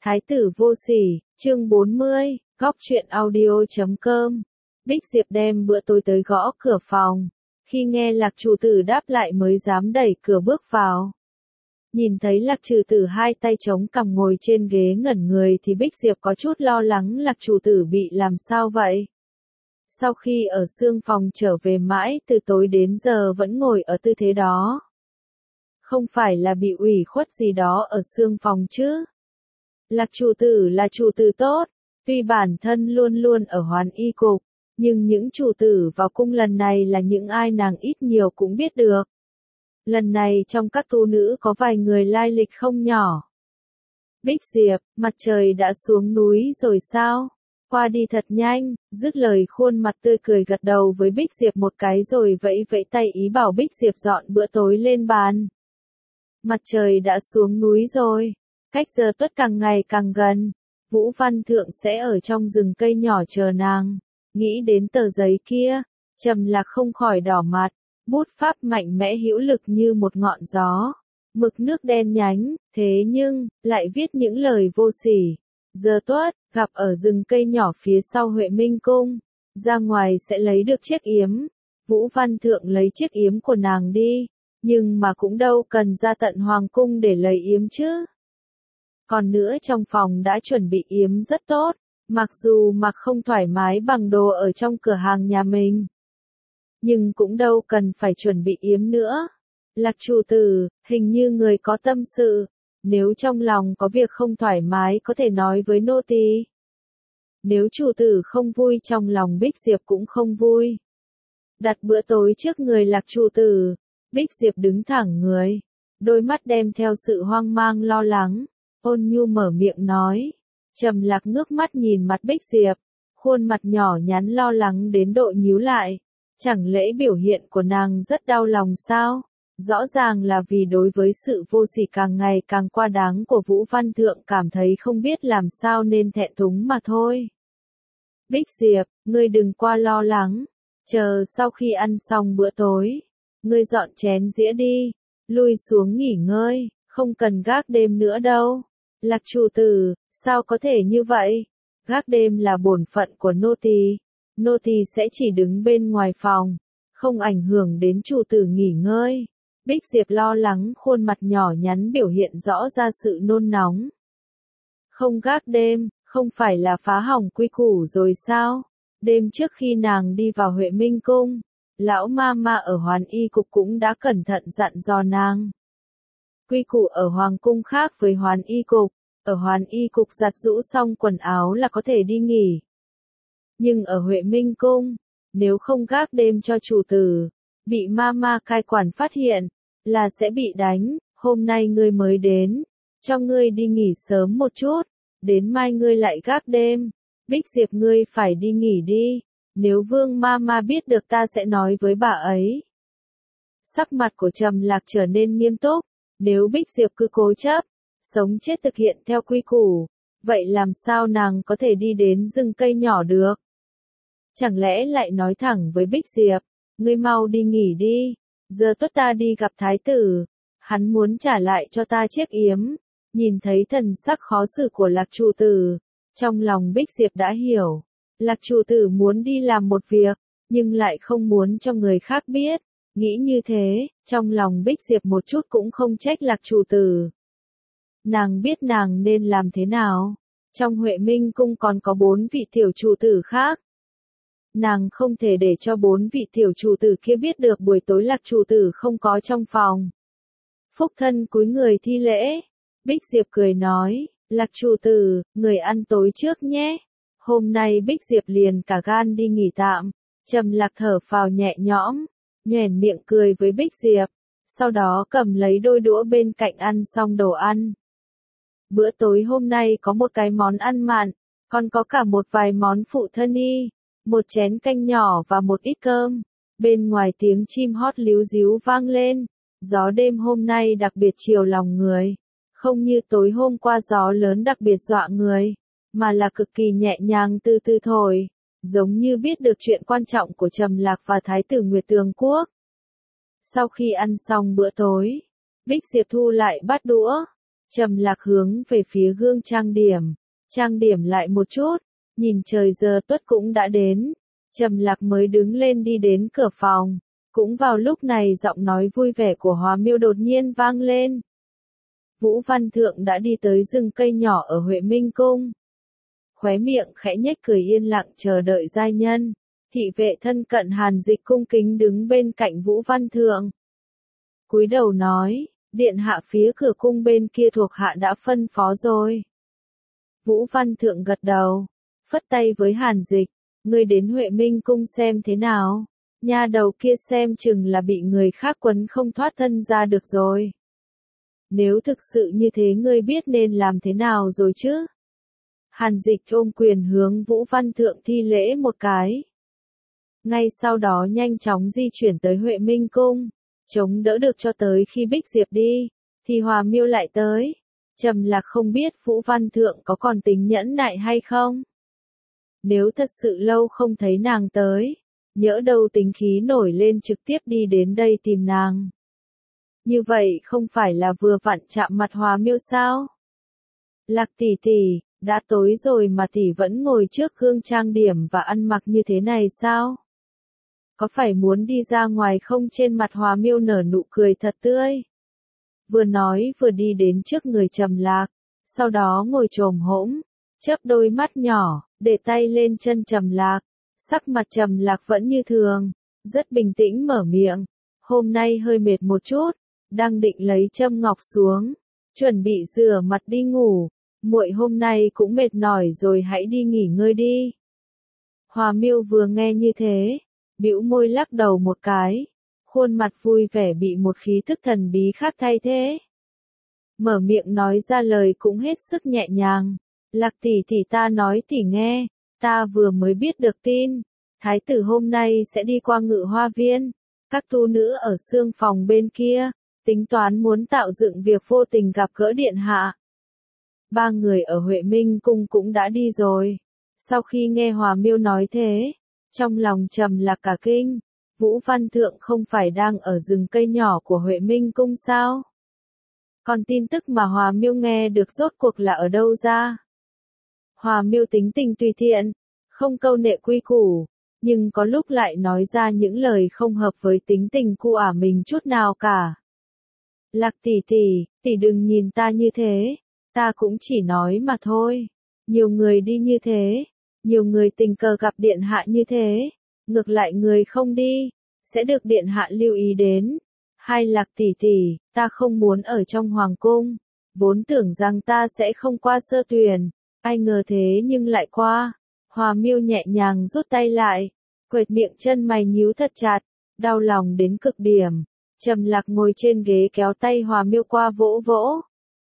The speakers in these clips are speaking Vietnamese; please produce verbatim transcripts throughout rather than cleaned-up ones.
Thái tử vô sỉ, chương bốn mươi, góc truyện audio chấm com. Bích Diệp đem bữa tối tới gõ cửa phòng. Khi nghe Lạc chủ tử đáp lại mới dám đẩy cửa bước vào. Nhìn thấy Lạc chủ tử hai tay chống cằm ngồi trên ghế ngẩn người thì Bích Diệp có chút lo lắng Lạc chủ tử bị làm sao vậy. Sau khi ở xương phòng trở về mãi từ tối đến giờ vẫn ngồi ở tư thế đó. Không phải là bị ủy khuất gì đó ở xương phòng chứ. Lạc chủ tử là chủ tử tốt, tuy bản thân luôn luôn ở Hoàn Y cục, nhưng những chủ tử vào cung lần này là những ai nàng ít nhiều cũng biết được. Lần này trong các tu nữ có vài người lai lịch không nhỏ. Bích Diệp, mặt trời đã xuống núi rồi sao? Qua đi thật nhanh, dứt lời khuôn mặt tươi cười gật đầu với Bích Diệp một cái rồi vẫy vẫy tay ý bảo Bích Diệp dọn bữa tối lên bàn. Mặt trời đã xuống núi rồi. Cách giờ tuất càng ngày càng gần, Vũ Văn Thượng sẽ ở trong rừng cây nhỏ chờ nàng. Nghĩ đến tờ giấy kia, Trầm Lạc không khỏi đỏ mặt, bút pháp mạnh mẽ hữu lực như một ngọn gió. Mực nước đen nhánh, thế nhưng, lại viết những lời vô sỉ. Giờ tuất, gặp ở rừng cây nhỏ phía sau Huệ Minh Cung, ra ngoài sẽ lấy được chiếc yếm. Vũ Văn Thượng lấy chiếc yếm của nàng đi, nhưng mà cũng đâu cần ra tận Hoàng Cung để lấy yếm chứ. Còn nữa trong phòng đã chuẩn bị yếm rất tốt, mặc dù mặc không thoải mái bằng đồ ở trong cửa hàng nhà mình. Nhưng cũng đâu cần phải chuẩn bị yếm nữa. Lạc chủ tử, hình như người có tâm sự, nếu trong lòng có việc không thoải mái có thể nói với nô tỳ. Nếu chủ tử không vui trong lòng Bích Diệp cũng không vui. Đặt bữa tối trước người Lạc chủ tử, Bích Diệp đứng thẳng người, đôi mắt đem theo sự hoang mang lo lắng. Ôn nhu mở miệng nói. Trầm Lạc ngước mắt nhìn mặt Bích Diệp, khuôn mặt nhỏ nhắn lo lắng đến độ nhíu lại. Chẳng lẽ biểu hiện của nàng rất đau lòng sao? Rõ ràng là vì đối với sự vô sỉ càng ngày càng quá đáng của Vũ Văn Thượng cảm thấy không biết làm sao nên thẹn thùng mà thôi. Bích Diệp, ngươi đừng qua lo lắng. Chờ sau khi ăn xong bữa tối, ngươi dọn chén dĩa đi, lui xuống nghỉ ngơi, không cần gác đêm nữa đâu. Lạc chủ tử, sao có thể như vậy? Gác đêm là bổn phận của nô tỳ, nô tỳ sẽ chỉ đứng bên ngoài phòng, không ảnh hưởng đến chủ tử nghỉ ngơi. Bích Diệp lo lắng khuôn mặt nhỏ nhắn biểu hiện rõ ra sự nôn nóng. Không gác đêm, không phải là phá hỏng quy củ rồi sao? Đêm trước khi nàng đi vào Huệ Minh Cung, lão ma ma ở Hoàn Y cục cũng đã cẩn thận dặn dò nàng. Quy củ ở Hoàng Cung khác với Hoàn Y cục, ở Hoàn Y cục giặt rũ xong quần áo là có thể đi nghỉ. Nhưng ở Huệ Minh Cung, nếu không gác đêm cho chủ tử, bị ma ma cai quản phát hiện, là sẽ bị đánh. Hôm nay ngươi mới đến, cho ngươi đi nghỉ sớm một chút, đến mai ngươi lại gác đêm. Bích Diệp ngươi phải đi nghỉ đi, nếu Vương ma ma biết được ta sẽ nói với bà ấy. Sắc mặt của Trầm Lạc trở nên nghiêm túc. Nếu Bích Diệp cứ cố chấp, sống chết thực hiện theo quy củ, vậy làm sao nàng có thể đi đến rừng cây nhỏ được? Chẳng lẽ lại nói thẳng với Bích Diệp, ngươi mau đi nghỉ đi, giờ tuất ta đi gặp thái tử, hắn muốn trả lại cho ta chiếc yếm. Nhìn thấy thần sắc khó xử của Lạc chủ tử, trong lòng Bích Diệp đã hiểu, Lạc chủ tử muốn đi làm một việc, nhưng lại không muốn cho người khác biết. Nghĩ như thế, trong lòng Bích Diệp một chút cũng không trách Lạc chủ tử. Nàng biết nàng nên làm thế nào. Trong Huệ Minh Cung còn có bốn vị tiểu chủ tử khác. Nàng không thể để cho bốn vị tiểu chủ tử kia biết được buổi tối Lạc chủ tử không có trong phòng. Phúc thân cúi người thi lễ. Bích Diệp cười nói, Lạc chủ tử, người ăn tối trước nhé. Hôm nay Bích Diệp liền cả gan đi nghỉ tạm. Trầm Lạc thở phào nhẹ nhõm, nhoẻn miệng cười với Bích Diệp, sau đó cầm lấy đôi đũa bên cạnh ăn xong đồ ăn. Bữa tối hôm nay có một cái món ăn mặn, còn có cả một vài món phụ thân y, một chén canh nhỏ và một ít cơm. Bên ngoài tiếng chim hót líu ríu vang lên, gió đêm hôm nay đặc biệt chiều lòng người, không như tối hôm qua gió lớn đặc biệt dọa người, mà là cực kỳ nhẹ nhàng từ từ thổi. Giống như biết được chuyện quan trọng của Trầm Lạc và Thái tử Nguyệt Tường Quốc. Sau khi ăn xong bữa tối, Bích Diệp thu lại bát đũa, Trầm Lạc hướng về phía gương trang điểm, trang điểm lại một chút, nhìn trời giờ tuất cũng đã đến, Trầm Lạc mới đứng lên đi đến cửa phòng, cũng vào lúc này giọng nói vui vẻ của Hòa Miêu đột nhiên vang lên. Vũ Văn Thượng đã đi tới rừng cây nhỏ ở Huệ Minh Cung. Khóe miệng khẽ nhếch cười yên lặng chờ đợi giai nhân, thị vệ thân cận Hàn Dịch cung kính đứng bên cạnh Vũ Văn Thượng. Cúi đầu nói, điện hạ phía cửa cung bên kia thuộc hạ đã phân phó rồi. Vũ Văn Thượng gật đầu, phất tay với Hàn Dịch, ngươi đến Huệ Minh Cung xem thế nào, nha đầu kia xem chừng là bị người khác quấn không thoát thân ra được rồi. Nếu thực sự như thế ngươi biết nên làm thế nào rồi chứ? Hàn Dịch ôm quyền hướng Vũ Văn Thượng thi lễ một cái. Ngay sau đó nhanh chóng di chuyển tới Huệ Minh Cung, chống đỡ được cho tới khi Bích Diệp đi, thì Hòa Miêu lại tới. Trầm Lạc không biết Vũ Văn Thượng có còn tính nhẫn nại hay không? Nếu thật sự lâu không thấy nàng tới, nhỡ đâu tính khí nổi lên trực tiếp đi đến đây tìm nàng. Như vậy không phải là vừa vặn chạm mặt Hòa Miêu sao? Lạc tỷ tỷ, đã tối rồi mà tỷ vẫn ngồi trước gương trang điểm và ăn mặc như thế này sao? Có phải muốn đi ra ngoài không? Trên mặt Hòa Miêu nở nụ cười thật tươi. Vừa nói vừa đi đến trước người Trầm Lạc, sau đó ngồi chồm hổm, chớp đôi mắt nhỏ, để tay lên chân Trầm Lạc, sắc mặt Trầm Lạc vẫn như thường, rất bình tĩnh mở miệng, hôm nay hơi mệt một chút, đang định lấy châm ngọc xuống, chuẩn bị rửa mặt đi ngủ, muội hôm nay cũng mệt mỏi rồi, hãy đi nghỉ ngơi đi. Hòa Miêu vừa nghe như thế, bĩu môi lắc đầu một cái, khuôn mặt vui vẻ bị một khí thức thần bí khác thay thế. Mở miệng nói ra lời cũng hết sức nhẹ nhàng, Lạc tỷ tỷ ta nói tỷ nghe, ta vừa mới biết được tin, thái tử hôm nay sẽ đi qua Ngự Hoa Viên, các tu nữ ở xương phòng bên kia, tính toán muốn tạo dựng việc vô tình gặp gỡ điện hạ. Ba người ở Huệ Minh Cung cũng đã đi rồi. Sau khi nghe Hòa Miêu nói thế, trong lòng Trầm Lạc cả kinh, Vũ Văn Thượng không phải đang ở rừng cây nhỏ của Huệ Minh Cung sao? Còn tin tức mà Hòa Miêu nghe được rốt cuộc là ở đâu ra? Hòa Miêu tính tình tùy tiện, không câu nệ quy củ, nhưng có lúc lại nói ra những lời không hợp với tính tình cu ả mình chút nào cả. Lạc tỷ tỷ, tỷ đừng nhìn ta như thế, ta cũng chỉ nói mà thôi. Nhiều người đi như thế, nhiều người tình cờ gặp điện hạ như thế, ngược lại người không đi, sẽ được điện hạ lưu ý đến. Hai Lạc tỷ tỷ, ta không muốn ở trong hoàng cung, vốn tưởng rằng ta sẽ không qua sơ tuyển, ai ngờ thế nhưng lại qua. Hòa Miêu nhẹ nhàng rút tay lại, quệt miệng, chân mày nhíu thật chặt, đau lòng đến cực điểm. Trầm Lạc ngồi trên ghế kéo tay Hòa Miêu qua vỗ vỗ.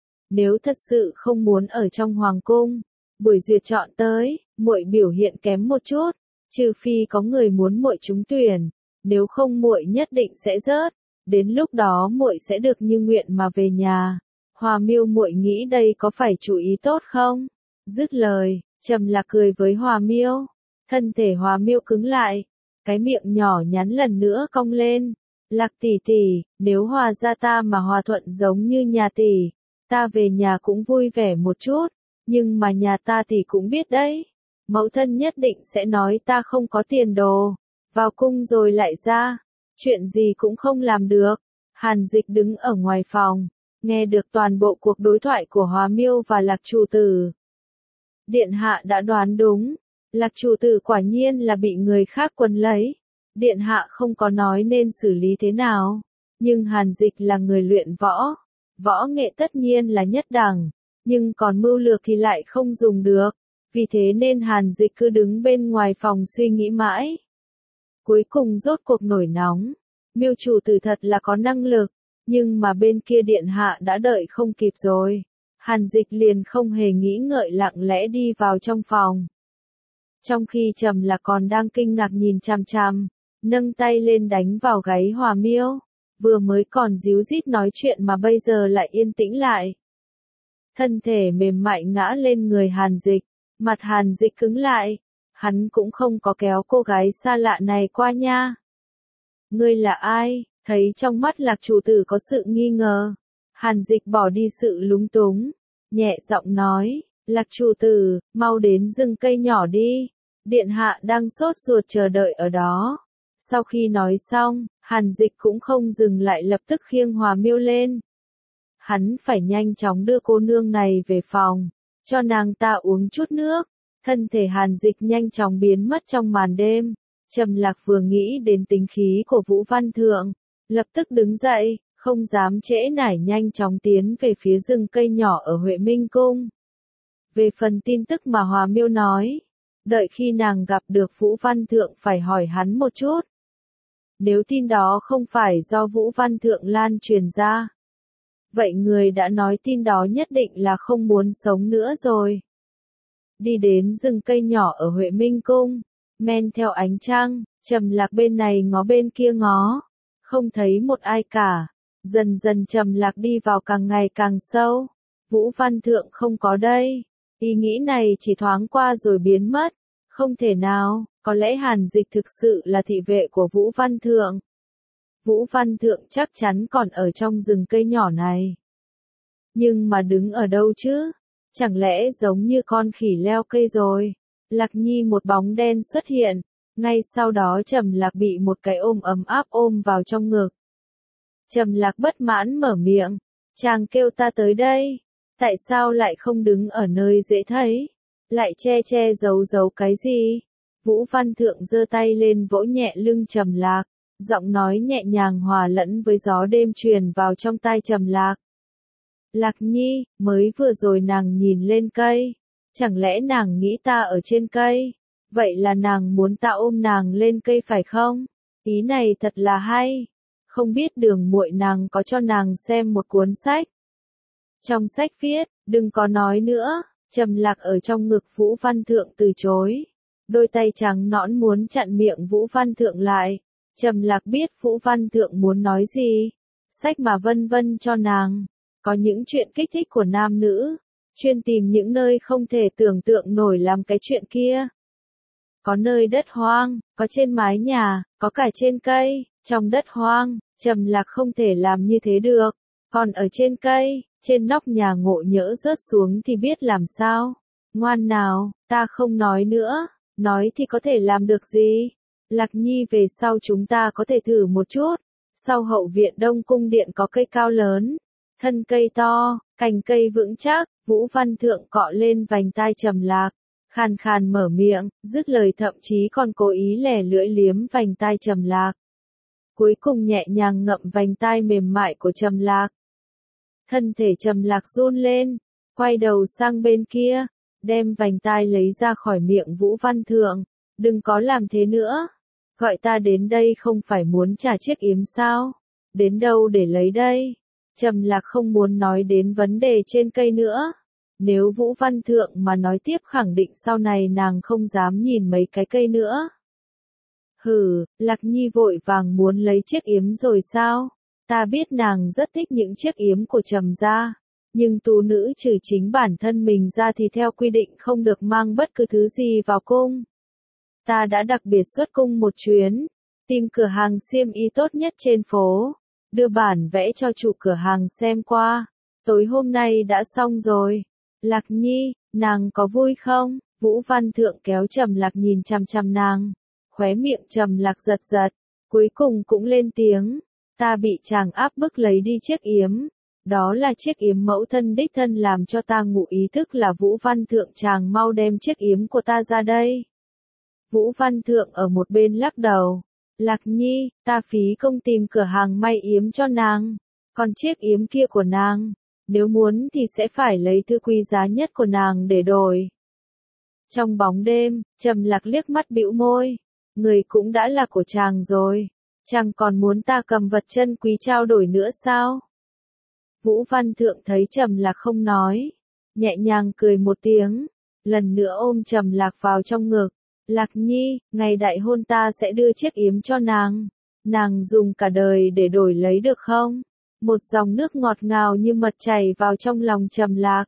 Nếu thật sự không muốn ở trong hoàng cung, buổi duyệt chọn tới, muội biểu hiện kém một chút, trừ phi có người muốn muội trúng tuyển, nếu không muội nhất định sẽ rớt, đến lúc đó muội sẽ được như nguyện mà về nhà. Hòa Miêu, muội nghĩ đây có phải chủ ý tốt không? Dứt lời, Trầm Lạc cười với Hòa Miêu, thân thể Hòa Miêu cứng lại, cái miệng nhỏ nhắn lần nữa cong lên. Lạc tỷ tỷ, nếu Hòa gia ta mà hòa thuận giống như nhà tỷ, ta về nhà cũng vui vẻ một chút, nhưng mà nhà ta tỷ cũng biết đấy, mẫu thân nhất định sẽ nói ta không có tiền đồ, vào cung rồi lại ra, chuyện gì cũng không làm được. Hàn Dịch đứng ở ngoài phòng, nghe được toàn bộ cuộc đối thoại của Hòa Miêu và Lạc chủ tử. Điện hạ đã đoán đúng, Lạc chủ tử quả nhiên là bị người khác quấn lấy. Điện hạ không có nói nên xử lý thế nào, nhưng Hàn Dịch là người luyện võ, võ nghệ tất nhiên là nhất đẳng, nhưng còn mưu lược thì lại không dùng được, vì thế nên Hàn Dịch cứ đứng bên ngoài phòng suy nghĩ mãi. Cuối cùng rốt cuộc nổi nóng, Miêu chủ tử thật là có năng lực, nhưng mà bên kia điện hạ đã đợi không kịp rồi. Hàn Dịch liền không hề nghĩ ngợi lặng lẽ đi vào trong phòng. Trong khi Trầm Lạc còn đang kinh ngạc nhìn chằm chằm, nâng tay lên đánh vào gáy Hòa Miêu, vừa mới còn díu dít nói chuyện mà bây giờ lại yên tĩnh lại. Thân thể mềm mại ngã lên người Hàn Dịch, mặt Hàn Dịch cứng lại, hắn cũng không có kéo cô gái xa lạ này qua nha. Ngươi là ai? Thấy trong mắt Lạc chủ tử có sự nghi ngờ, Hàn Dịch bỏ đi sự lúng túng, nhẹ giọng nói, Lạc chủ tử, mau đến rừng cây nhỏ đi, điện hạ đang sốt ruột chờ đợi ở đó. Sau khi nói xong, Hàn Dịch cũng không dừng lại lập tức khiêng Hòa Miêu lên. Hắn phải nhanh chóng đưa cô nương này về phòng, cho nàng ta uống chút nước. Thân thể Hàn Dịch nhanh chóng biến mất trong màn đêm. Trầm Lạc vừa nghĩ đến tính khí của Vũ Văn Thượng, lập tức đứng dậy, không dám trễ nải nhanh chóng tiến về phía rừng cây nhỏ ở Huệ Minh Cung. Về phần tin tức mà Hòa Miêu nói, đợi khi nàng gặp được Vũ Văn Thượng phải hỏi hắn một chút. Nếu tin đó không phải do Vũ Văn Thượng lan truyền ra, vậy người đã nói tin đó nhất định là không muốn sống nữa rồi. Đi đến rừng cây nhỏ ở Huệ Minh Cung, men theo ánh trăng, Trầm Lạc bên này ngó bên kia ngó, không thấy một ai cả. Dần dần Trầm Lạc đi vào càng ngày càng sâu. Vũ Văn Thượng không có đây. Ý nghĩ này chỉ thoáng qua rồi biến mất. Không thể nào, có lẽ Hàn Dịch thực sự là thị vệ của Vũ Văn Thượng. Vũ Văn Thượng chắc chắn còn ở trong rừng cây nhỏ này. Nhưng mà đứng ở đâu chứ? Chẳng lẽ giống như con khỉ leo cây rồi? Lạc Nhi một bóng đen xuất hiện. Ngay sau đó Trầm Lạc bị một cái ôm ấm áp ôm vào trong ngực. Trầm Lạc bất mãn mở miệng. Chàng kêu ta tới đây. Tại sao lại không đứng ở nơi dễ thấy? Lại che che giấu giấu cái gì? Vũ Văn Thượng giơ tay lên vỗ nhẹ lưng Trầm Lạc. Giọng nói nhẹ nhàng hòa lẫn với gió đêm truyền vào trong tai Trầm Lạc. Lạc Nhi, mới vừa rồi nàng nhìn lên cây. Chẳng lẽ nàng nghĩ ta ở trên cây? Vậy là nàng muốn ta ôm nàng lên cây phải không? Ý này thật là hay. Không biết Đường muội nàng có cho nàng xem một cuốn sách. Trong sách viết, đừng có nói nữa. Trầm Lạc ở trong ngực Vũ Văn Thượng từ chối. Đôi tay trắng nõn muốn chặn miệng Vũ Văn Thượng lại. Trầm Lạc biết Vũ Văn Thượng muốn nói gì. Sách mà vân vân cho nàng. Có những chuyện kích thích của nam nữ. Chuyên tìm những nơi không thể tưởng tượng nổi làm cái chuyện kia. Có nơi đất hoang, có trên mái nhà, có cả trên cây. Trong đất hoang, Trầm Lạc không thể làm như thế được. Còn ở trên cây, trên nóc nhà ngộ nhỡ rớt xuống thì biết làm sao. Ngoan nào, ta không nói nữa. Nói thì có thể làm được gì? Lạc Nhi về sau chúng ta có thể thử một chút. Sau hậu viện Đông Cung Điện có cây cao lớn. Thân cây to, cành cây vững chắc. Vũ Văn Thượng cọ lên vành tai Trầm Lạc. Khàn khàn mở miệng, dứt lời thậm chí còn cố ý lè lưỡi liếm vành tai Trầm Lạc. Cuối cùng nhẹ nhàng ngậm vành tai mềm mại của Trầm Lạc. Thân thể Trầm Lạc run lên, quay đầu sang bên kia, đem vành tai lấy ra khỏi miệng Vũ Văn Thượng. Đừng có làm thế nữa. Gọi ta đến đây không phải muốn trả chiếc yếm sao? Đến đâu để lấy đây? Trầm Lạc không muốn nói đến vấn đề trên cây nữa. Nếu Vũ Văn Thượng mà nói tiếp khẳng định sau này nàng không dám nhìn mấy cái cây nữa. Hừ, Lạc Nhi vội vàng muốn lấy chiếc yếm rồi sao? Ta biết nàng rất thích những chiếc yếm của Trầm gia, nhưng tú nữ trừ chính bản thân mình ra thì theo quy định không được mang bất cứ thứ gì vào cung. Ta đã đặc biệt xuất cung một chuyến, tìm cửa hàng xiêm y tốt nhất trên phố, đưa bản vẽ cho chủ cửa hàng xem qua. Tối hôm nay đã xong rồi. Lạc Nhi, nàng có vui không? Vũ Văn Thượng kéo Trầm Lạc nhìn chằm chằm nàng. Khóe miệng Trầm Lạc giật giật. Cuối cùng cũng lên tiếng. Ta bị chàng áp bức lấy đi chiếc yếm. Đó là chiếc yếm mẫu thân đích thân làm cho ta ngụ ý thức là Vũ Văn Thượng, chàng mau đem chiếc yếm của ta ra đây. Vũ Văn Thượng ở một bên lắc đầu. Lạc Nhi, ta phí công tìm cửa hàng may yếm cho nàng. Còn chiếc yếm kia của nàng, nếu muốn thì sẽ phải lấy thứ quý giá nhất của nàng để đổi. Trong bóng đêm, Trầm Lạc liếc mắt bĩu môi. Người cũng đã là của chàng rồi. Chàng còn muốn ta cầm vật chân quý trao đổi nữa sao? Vũ Văn Thượng thấy Trầm Lạc không nói, nhẹ nhàng cười một tiếng, lần nữa ôm Trầm Lạc vào trong ngực. Lạc Nhi, ngày đại hôn ta sẽ đưa chiếc yếm cho nàng. Nàng dùng cả đời để đổi lấy được không? Một dòng nước ngọt ngào như mật chảy vào trong lòng Trầm Lạc.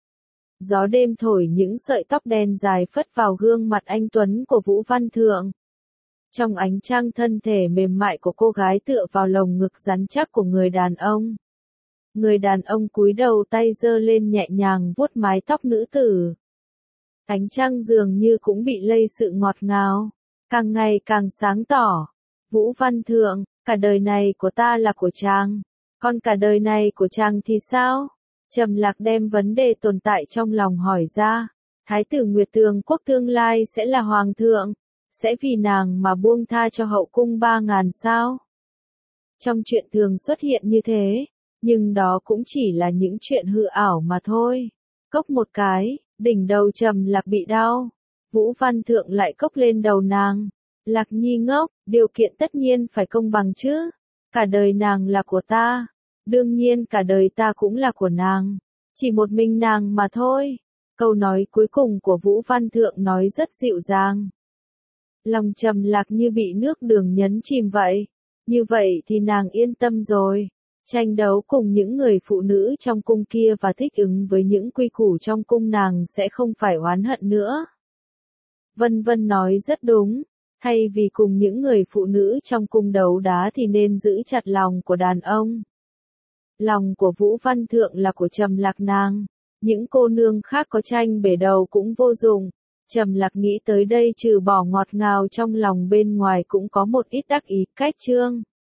Gió đêm thổi những sợi tóc đen dài phất vào gương mặt anh tuấn của Vũ Văn Thượng. Trong ánh trăng thân thể mềm mại của cô gái tựa vào lồng ngực rắn chắc của người đàn ông. Người đàn ông cúi đầu tay giơ lên nhẹ nhàng vuốt mái tóc nữ tử. Ánh trăng dường như cũng bị lây sự ngọt ngào, càng ngày càng sáng tỏ. Vũ Văn Thượng, cả đời này của ta là của chàng, còn cả đời này của chàng thì sao? Trầm Lạc đem vấn đề tồn tại trong lòng hỏi ra. Thái tử Nguyệt Tường Quốc tương lai sẽ là hoàng thượng, sẽ vì nàng mà buông tha cho hậu cung ba ngàn sao? Trong chuyện thường xuất hiện như thế, nhưng đó cũng chỉ là những chuyện hư ảo mà thôi. Cốc một cái, đỉnh đầu Trầm Lạc bị đau. Vũ Văn Thượng lại cốc lên đầu nàng. Lạc Nhi ngốc, điều kiện tất nhiên phải công bằng chứ. Cả đời nàng là của ta, đương nhiên cả đời ta cũng là của nàng. Chỉ một mình nàng mà thôi. Câu nói cuối cùng của Vũ Văn Thượng nói rất dịu dàng. Lòng Trầm Lạc như bị nước đường nhấn chìm vậy. Như vậy thì nàng yên tâm rồi. Tranh đấu cùng những người phụ nữ trong cung kia và thích ứng với những quy củ trong cung nàng sẽ không phải oán hận nữa. Vân Vân nói rất đúng. Thay vì cùng những người phụ nữ trong cung đấu đá thì nên giữ chặt lòng của đàn ông. Lòng của Vũ Văn Thượng là của Trầm Lạc nàng. Những cô nương khác có tranh bể đầu cũng vô dụng. Trầm Lạc nghĩ tới đây trừ bỏ ngọt ngào trong lòng bên ngoài cũng có một ít đắc ý cách trương.